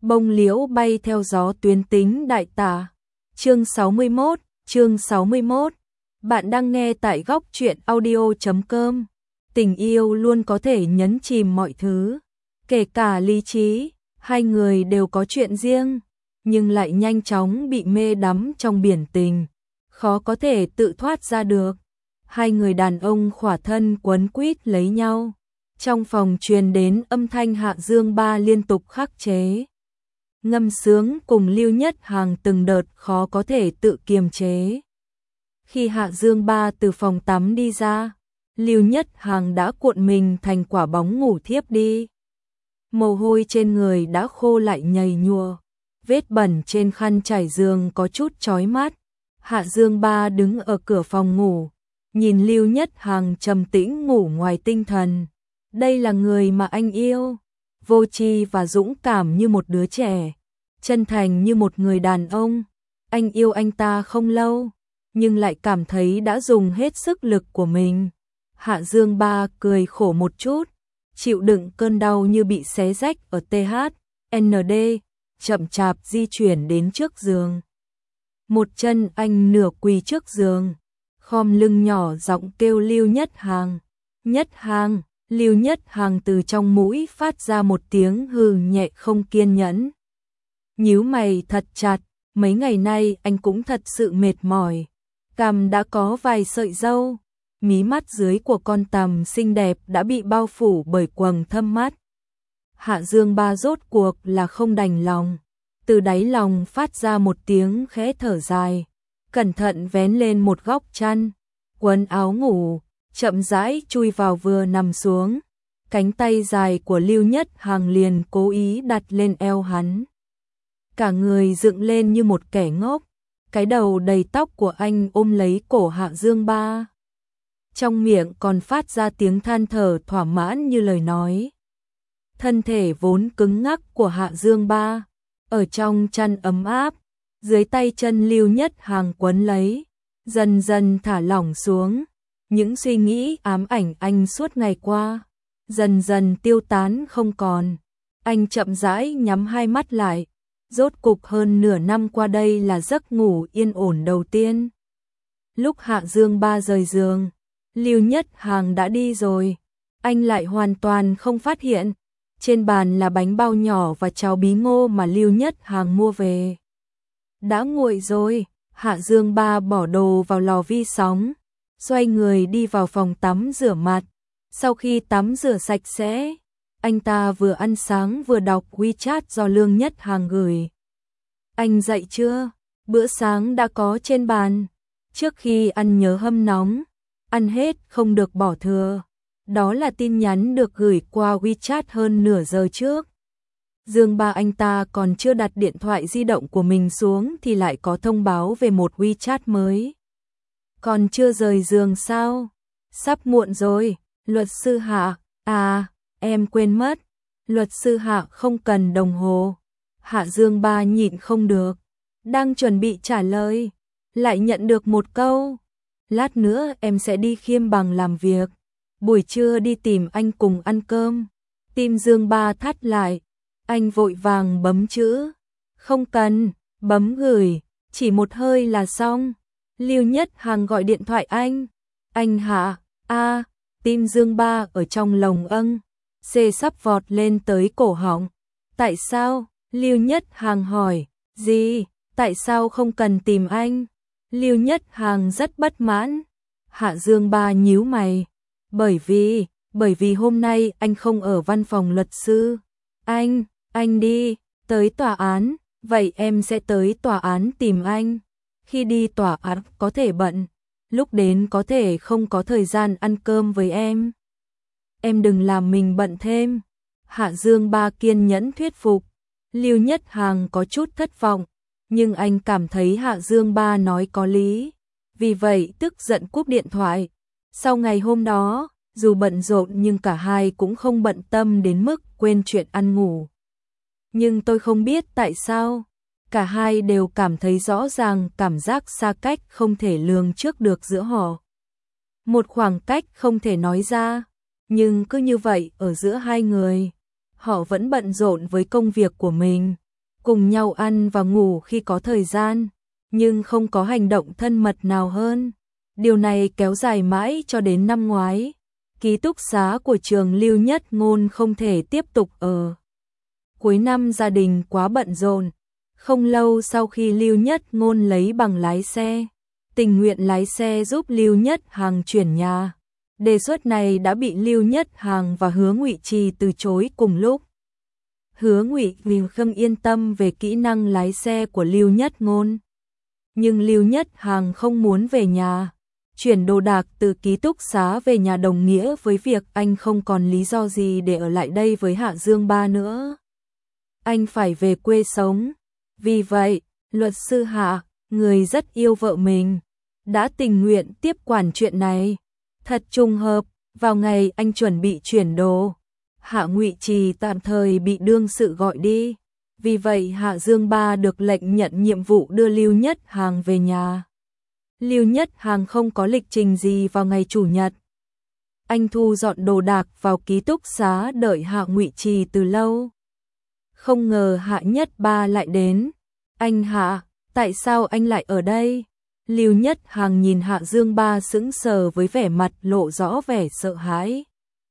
Bông liễu bay theo gió tuyến tính đại tả. Chương 61. Bạn đang nghe tại góc truyện audio.com. Tình yêu luôn có thể nhấn chìm mọi thứ, kể cả lý trí. Hai người đều có chuyện riêng, nhưng lại nhanh chóng bị mê đắm trong biển tình, khó có thể tự thoát ra được. Hai người đàn ông khỏa thân quấn quýt lấy nhau. Trong phòng truyền đến âm thanh Hạ Dương Ba liên tục khắc chế ngâm sướng cùng Lưu Nhất Hàng từng đợt khó có thể tự kiềm chế. Khi Hạ Dương Ba từ phòng tắm đi ra, Lưu Nhất Hàng đã cuộn mình thành quả bóng ngủ thiếp đi. Mồ hôi trên người đã khô lại nhầy nhụa, vết bẩn trên khăn trải giường có chút chói mắt. Hạ Dương Ba đứng ở cửa phòng ngủ, nhìn Lưu Nhất Hàng trầm tĩnh ngủ ngoài tinh thần. Đây là người mà anh yêu, vô tri và dũng cảm như một đứa trẻ, chân thành như một người đàn ông. Anh yêu anh ta không lâu, nhưng lại cảm thấy đã dùng hết sức lực của mình. Hạ Dương Ba cười khổ một chút, chịu đựng cơn đau như bị xé rách ở THND, chậm chạp di chuyển đến trước giường. Một chân anh nửa quỳ trước giường, khom lưng nhỏ giọng kêu Lưu Nhất Hàng. Nhất Hàng. Lưu Nhất Hàng từ trong mũi phát ra một tiếng hừ nhẹ không kiên nhẫn. Nhíu mày thật chặt, mấy ngày nay anh cũng thật sự mệt mỏi. Cằm đã có vài sợi râu, mí mắt dưới của con tằm xinh đẹp đã bị bao phủ bởi quầng thâm mắt. Hạ Dương Ba rốt cuộc là không đành lòng, từ đáy lòng phát ra một tiếng khẽ thở dài, cẩn thận vén lên một góc chăn, quấn áo ngủ, chậm rãi chui vào vừa nằm xuống. Cánh tay dài của Lưu Nhất Hàng liền cố ý đặt lên eo hắn. Cả người dựng lên như một kẻ ngốc, cái đầu đầy tóc của anh ôm lấy cổ Hạ Dương Ba. Trong miệng còn phát ra tiếng than thở thỏa mãn như lời nói. Thân thể vốn cứng ngắc của Hạ Dương Ba, ở trong chăn ấm áp, dưới tay chân Lưu Nhất Hàng quấn lấy, dần dần thả lỏng xuống. Những suy nghĩ ám ảnh anh suốt ngày qua, dần dần tiêu tán không còn. Anh chậm rãi nhắm hai mắt lại, rốt cục hơn nửa năm qua đây là giấc ngủ yên ổn đầu tiên. Lúc Hạ Dương Ba rời giường, Lưu Nhất Hàng đã đi rồi, anh lại hoàn toàn không phát hiện. Trên bàn là bánh bao nhỏ và cháo bí ngô mà Lưu Nhất Hàng mua về. Đã nguội rồi, Hạ Dương Ba bỏ đồ vào lò vi sóng, xoay người đi vào phòng tắm rửa mặt. Sau khi tắm rửa sạch sẽ, anh ta vừa ăn sáng vừa đọc WeChat do Lương Nhất Hàng gửi. Anh dậy chưa? Bữa sáng đã có trên bàn. Trước khi ăn nhớ hâm nóng, ăn hết không được bỏ thừa. Đó là tin nhắn được gửi qua WeChat hơn nửa giờ trước. Dương Ba anh ta còn chưa đặt điện thoại di động của mình xuống thì lại có thông báo về một WeChat mới. Còn chưa rời giường sao? Sắp muộn rồi, luật sư Hạ. À, em quên mất. Luật sư Hạ không cần đồng hồ. Hạ Dương Ba nhịn không được, đang chuẩn bị trả lời, lại nhận được một câu. Lát nữa em sẽ đi Khiêm Bằng làm việc, buổi trưa đi tìm anh cùng ăn cơm. Tim Dương Ba thắt lại, anh vội vàng bấm chữ. Không cần, bấm gửi, chỉ một hơi là xong. Lưu Nhất Hàng gọi điện thoại anh Hạ. A, tim Dương Ba ở trong lồng xê sắp vọt lên tới cổ họng. Tại sao? Lưu Nhất Hàng hỏi. Gì? Tại sao không cần tìm anh? Lưu Nhất Hàng rất bất mãn. Hạ Dương Ba nhíu mày. Bởi vì hôm nay anh không ở văn phòng luật sư. Anh đi tới tòa án, vậy em sẽ tới tòa án tìm anh. Khi đi tòa án có thể bận, lúc đến có thể không có thời gian ăn cơm với em. Em đừng làm mình bận thêm. Hạ Dương Ba kiên nhẫn thuyết phục. Lưu Nhất Hàng có chút thất vọng, nhưng anh cảm thấy Hạ Dương Ba nói có lý. Vì vậy tức giận cúp điện thoại. Sau ngày hôm đó, dù bận rộn nhưng cả hai cũng không bận tâm đến mức quên chuyện ăn ngủ. Nhưng tôi không biết tại sao, cả hai đều cảm thấy rõ ràng cảm giác xa cách không thể lường trước được giữa họ. Một khoảng cách không thể nói ra, nhưng cứ như vậy ở giữa hai người, họ vẫn bận rộn với công việc của mình, cùng nhau ăn và ngủ khi có thời gian, nhưng không có hành động thân mật nào hơn. Điều này kéo dài mãi cho đến năm ngoái. Ký túc xá của trường Lưu Nhất Ngôn không thể tiếp tục ở. Cuối năm gia đình quá bận rộn. Không lâu sau khi Lưu Nhất Ngôn lấy bằng lái xe, tình nguyện lái xe giúp Lưu Nhất Hàng chuyển nhà. Đề xuất này đã bị Lưu Nhất Hàng và Hứa Ngụy Trì từ chối cùng lúc. Hứa Ngụy vì không yên tâm về kỹ năng lái xe của Lưu Nhất Ngôn. Nhưng Lưu Nhất Hàng không muốn về nhà. Chuyển đồ đạc từ ký túc xá về nhà đồng nghĩa với việc anh không còn lý do gì để ở lại đây với Hạ Dương Ba nữa. Anh phải về quê sống. Vì vậy, luật sư Hạ, người rất yêu vợ mình, đã tình nguyện tiếp quản chuyện này. Thật trùng hợp, vào ngày anh chuẩn bị chuyển đồ, Hạ Ngụy Trì tạm thời bị đương sự gọi đi. Vì vậy Hạ Dương Ba được lệnh nhận nhiệm vụ đưa Lưu Nhất Hàng về nhà. Lưu Nhất Hàng không có lịch trình gì vào ngày Chủ nhật. Anh thu dọn đồ đạc vào ký túc xá đợi Hạ Ngụy Trì từ lâu. Không ngờ Hạ Nhất Ba lại đến. Anh Hạ, tại sao anh lại ở đây? Lưu Nhất Hàng nhìn Hạ Dương Ba sững sờ với vẻ mặt lộ rõ vẻ sợ hãi.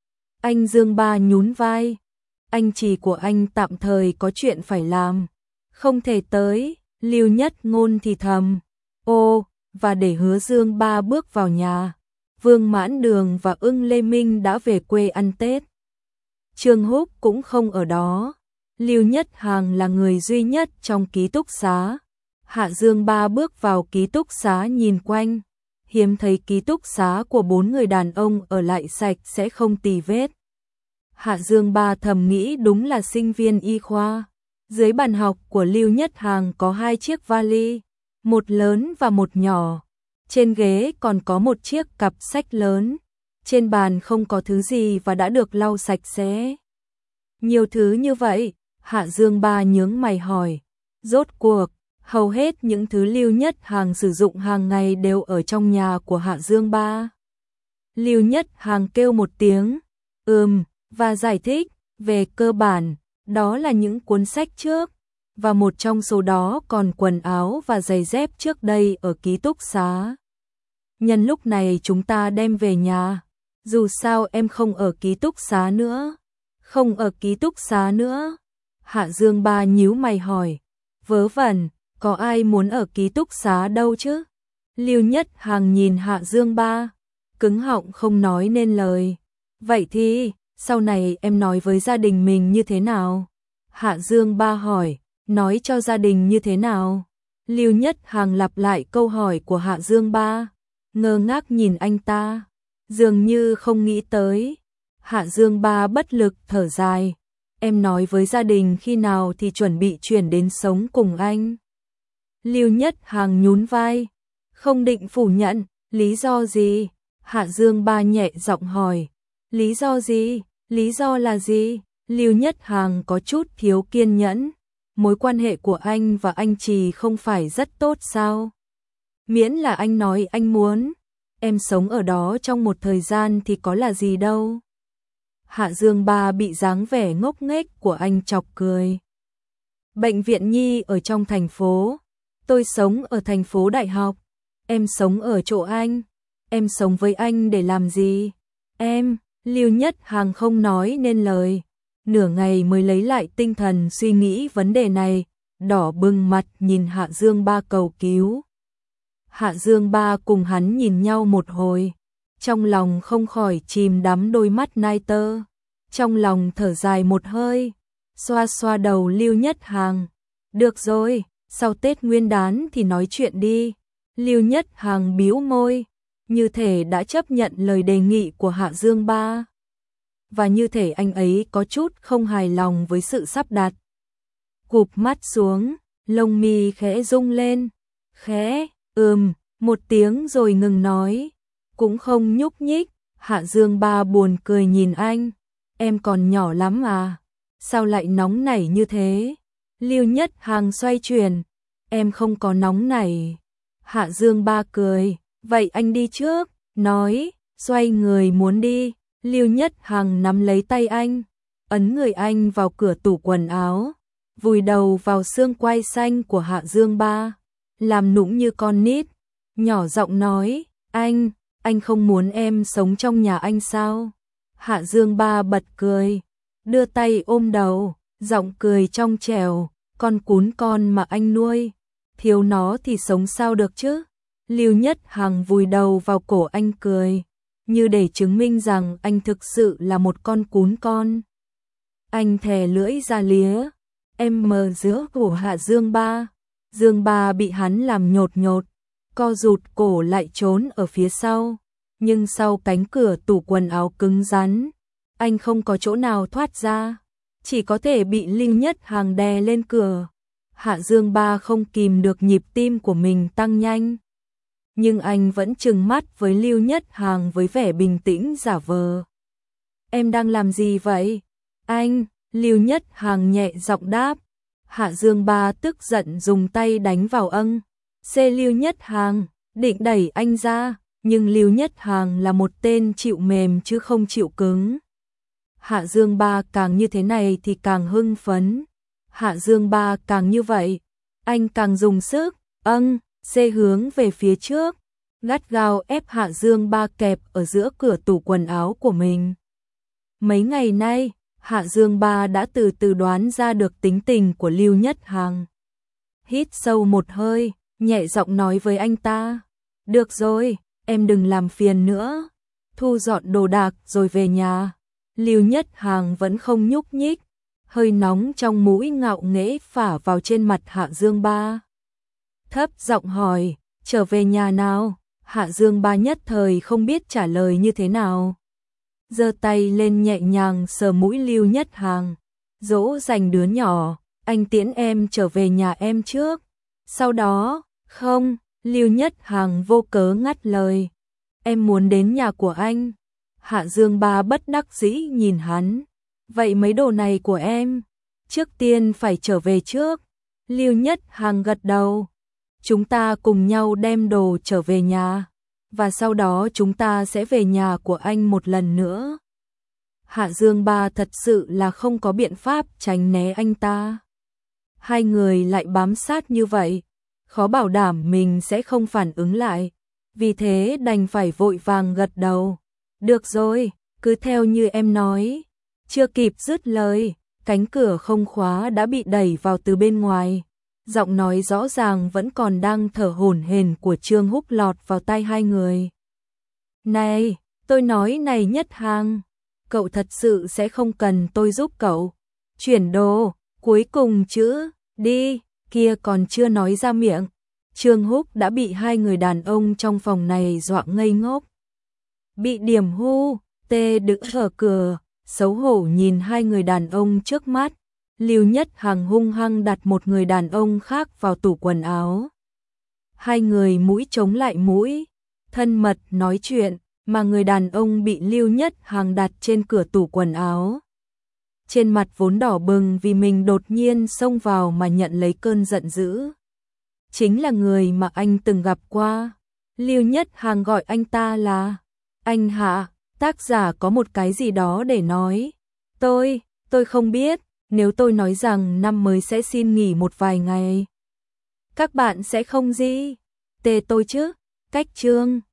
Anh Dương Ba nhún vai. Anh Trì của anh tạm thời có chuyện phải làm, không thể tới. Lưu Nhất Ngôn thì thầm. Ô, và để Hứa Dương Ba bước vào nhà, Vương Mãn Đường và Ưng Lê Minh đã về quê ăn Tết. Trương Húc cũng không ở đó. Lưu Nhất Hàng là người duy nhất trong ký túc xá. Hạ Dương Ba bước vào ký túc xá nhìn quanh, hiếm thấy ký túc xá của 4 người đàn ông ở lại sạch sẽ không tì vết. Hạ Dương Ba thầm nghĩ đúng là sinh viên y khoa. Dưới bàn học của Lưu Nhất Hàng có 2 chiếc vali, một lớn và một nhỏ. Trên ghế còn có một chiếc cặp sách lớn. Trên bàn không có thứ gì và đã được lau sạch sẽ. Nhiều thứ như vậy, Hạ Dương Ba nhướng mày hỏi. Rốt cuộc, hầu hết những thứ Lưu Nhất Hàng sử dụng hàng ngày đều ở trong nhà của Hạ Dương Ba. Lưu Nhất Hàng kêu một tiếng, và giải thích, về cơ bản, đó là những cuốn sách trước, và một trong số đó còn quần áo và giày dép trước đây ở ký túc xá. Nhân lúc này chúng ta đem về nhà, dù sao em không ở ký túc xá nữa. Không ở ký túc xá nữa. Hạ Dương Ba nhíu mày hỏi, vớ vẩn, có ai muốn ở ký túc xá đâu chứ? Lưu Nhất Hàng nhìn Hạ Dương Ba, cứng họng không nói nên lời. Vậy thì, sau này em nói với gia đình mình như thế nào? Hạ Dương Ba hỏi, nói cho gia đình như thế nào? Lưu Nhất Hàng lặp lại câu hỏi của Hạ Dương Ba, ngơ ngác nhìn anh ta, dường như không nghĩ tới. Hạ Dương Ba bất lực thở dài, em nói với gia đình khi nào thì chuẩn bị chuyển đến sống cùng anh? Lưu Nhất Hàng nhún vai, không định phủ nhận. Lý do gì? Hạ Dương Ba nhẹ giọng hỏi, lý do gì? Lý do là gì? Lưu Nhất Hàng có chút thiếu kiên nhẫn. Mối quan hệ của anh và anh Trì không phải rất tốt sao? Miễn là anh nói anh muốn, em sống ở đó trong một thời gian thì có là gì đâu. Hạ Dương Ba bị dáng vẻ ngốc nghếch của anh chọc cười. Bệnh viện Nhi ở trong thành phố, tôi sống ở thành phố Đại học, em sống ở chỗ anh, em sống với anh để làm gì? Em, Lưu Nhất Hàng không nói nên lời, nửa ngày mới lấy lại tinh thần suy nghĩ vấn đề này, đỏ bừng mặt nhìn Hạ Dương Ba cầu cứu. Hạ Dương Ba cùng hắn nhìn nhau một hồi, trong lòng không khỏi chìm đắm đôi mắt nai tơ, trong lòng thở dài một hơi, xoa xoa đầu Lưu Nhất Hàng. Được rồi, sau Tết Nguyên đán thì nói chuyện đi. Lưu Nhất Hàng bĩu môi, như thể đã chấp nhận lời đề nghị của Hạ Dương Ba. Và như thể anh ấy có chút không hài lòng với sự sắp đặt. Cụp mắt xuống, lông mi khẽ rung lên. Khẽ, một tiếng rồi ngừng nói. Cũng không nhúc nhích. Hạ Dương Ba buồn cười nhìn anh. Em còn nhỏ lắm à? Sao lại nóng nảy như thế? Lưu Nhất Hàng xoay chuyển. Em không có nóng nảy. Hạ Dương Ba cười. Vậy anh đi trước. Nói, xoay người muốn đi. Lưu Nhất Hàng nắm lấy tay anh, ấn người anh vào cửa tủ quần áo. vùi đầu vào xương quai xanh của Hạ Dương Ba, làm nũng như con nít, nhỏ giọng nói, anh không muốn em sống trong nhà anh sao? Hạ Dương Ba bật cười, đưa tay ôm đầu, giọng cười trong trẻo, con cún con mà anh nuôi, thiếu nó thì sống sao được chứ? Lưu Nhất Hằng vùi đầu vào cổ anh cười, như để chứng minh rằng anh thực sự là một con cún con. Anh thè lưỡi ra lía, em mờ giữa cổ Hạ Dương Ba. Dương Ba bị hắn làm nhột nhột, co rụt cổ lại trốn ở phía sau, nhưng sau cánh cửa tủ quần áo cứng rắn, anh không có chỗ nào thoát ra, chỉ có thể bị Lưu Nhất Hằng đè lên cửa. Hạ Dương Ba không kìm được nhịp tim của mình tăng nhanh, nhưng anh vẫn trừng mắt với Lưu Nhất Hằng với vẻ bình tĩnh giả vờ. Em đang làm gì vậy? Anh, Lưu Nhất Hằng nhẹ giọng đáp. Hạ Dương Ba tức giận dùng tay đánh vào Lưu Nhất Hằng, định đẩy anh ra, nhưng Lưu Nhất Hằng là một tên chịu mềm chứ không chịu cứng. Hạ Dương Ba càng như thế này thì càng hưng phấn. Hạ Dương Ba càng như vậy, anh càng dùng sức, hướng về phía trước, gắt gao ép Hạ Dương Ba kẹp ở giữa cửa tủ quần áo của mình. Mấy ngày nay, Hạ Dương Ba đã từ từ đoán ra được tính tình của Lưu Nhất Hằng. Hít sâu một hơi, nhẹ giọng nói với anh ta, được rồi, em đừng làm phiền nữa, thu dọn đồ đạc rồi về nhà. Lưu Nhất Hằng vẫn không nhúc nhích, hơi nóng trong mũi ngạo nghễ phả vào trên mặt Hạ Dương Ba. Thấp giọng hỏi, trở về nhà nào? Hạ Dương Ba nhất thời không biết trả lời như thế nào. Giơ tay lên nhẹ nhàng sờ mũi Lưu Nhất Hằng, dỗ dành đứa nhỏ, anh tiễn em trở về nhà em trước. Sau đó, không, Lưu Nhất Hằng vô cớ ngắt lời, em muốn đến nhà của anh. Hạ Dương Ba bất đắc dĩ nhìn hắn, vậy mấy đồ này của em, trước tiên phải trở về trước. Lưu Nhất Hằng gật đầu, chúng ta cùng nhau đem đồ trở về nhà, và sau đó chúng ta sẽ về nhà của anh một lần nữa. Hạ Dương Ba thật sự là không có biện pháp tránh né anh ta. Hai người lại bám sát như vậy, khó bảo đảm mình sẽ không phản ứng lại, vì thế đành phải vội vàng gật đầu. Được rồi, cứ theo như em nói. Chưa kịp dứt lời, cánh cửa không khóa đã bị đẩy vào từ bên ngoài. Giọng nói rõ ràng vẫn còn đang thở hổn hển của Trương Húc lọt vào tai hai người. Này, tôi nói này Nhất Hằng, cậu thật sự sẽ không cần tôi giúp cậu chuyển đồ, cuối cùng chữ đi kia còn chưa nói ra miệng, Trương Húc đã bị hai người đàn ông trong phòng này dọa ngây ngốc. Bị điểm hu, tê đứng ở cửa, xấu hổ nhìn hai người đàn ông trước mắt. Lưu Nhất Hằng hung hăng đặt một người đàn ông khác vào tủ quần áo. Hai người mũi chống lại mũi, thân mật nói chuyện, mà người đàn ông bị Lưu Nhất Hằng đặt trên cửa tủ quần áo. Trên mặt vốn đỏ bừng vì mình đột nhiên xông vào mà nhận lấy cơn giận dữ. Chính là người mà anh từng gặp qua. Lưu Nhất Hằng gọi anh ta là anh Hạ, tác giả có một cái gì đó để nói. Tôi không biết. Nếu tôi nói rằng năm mới sẽ xin nghỉ một vài ngày, các bạn sẽ không gì tê tôi chứ? Cách chương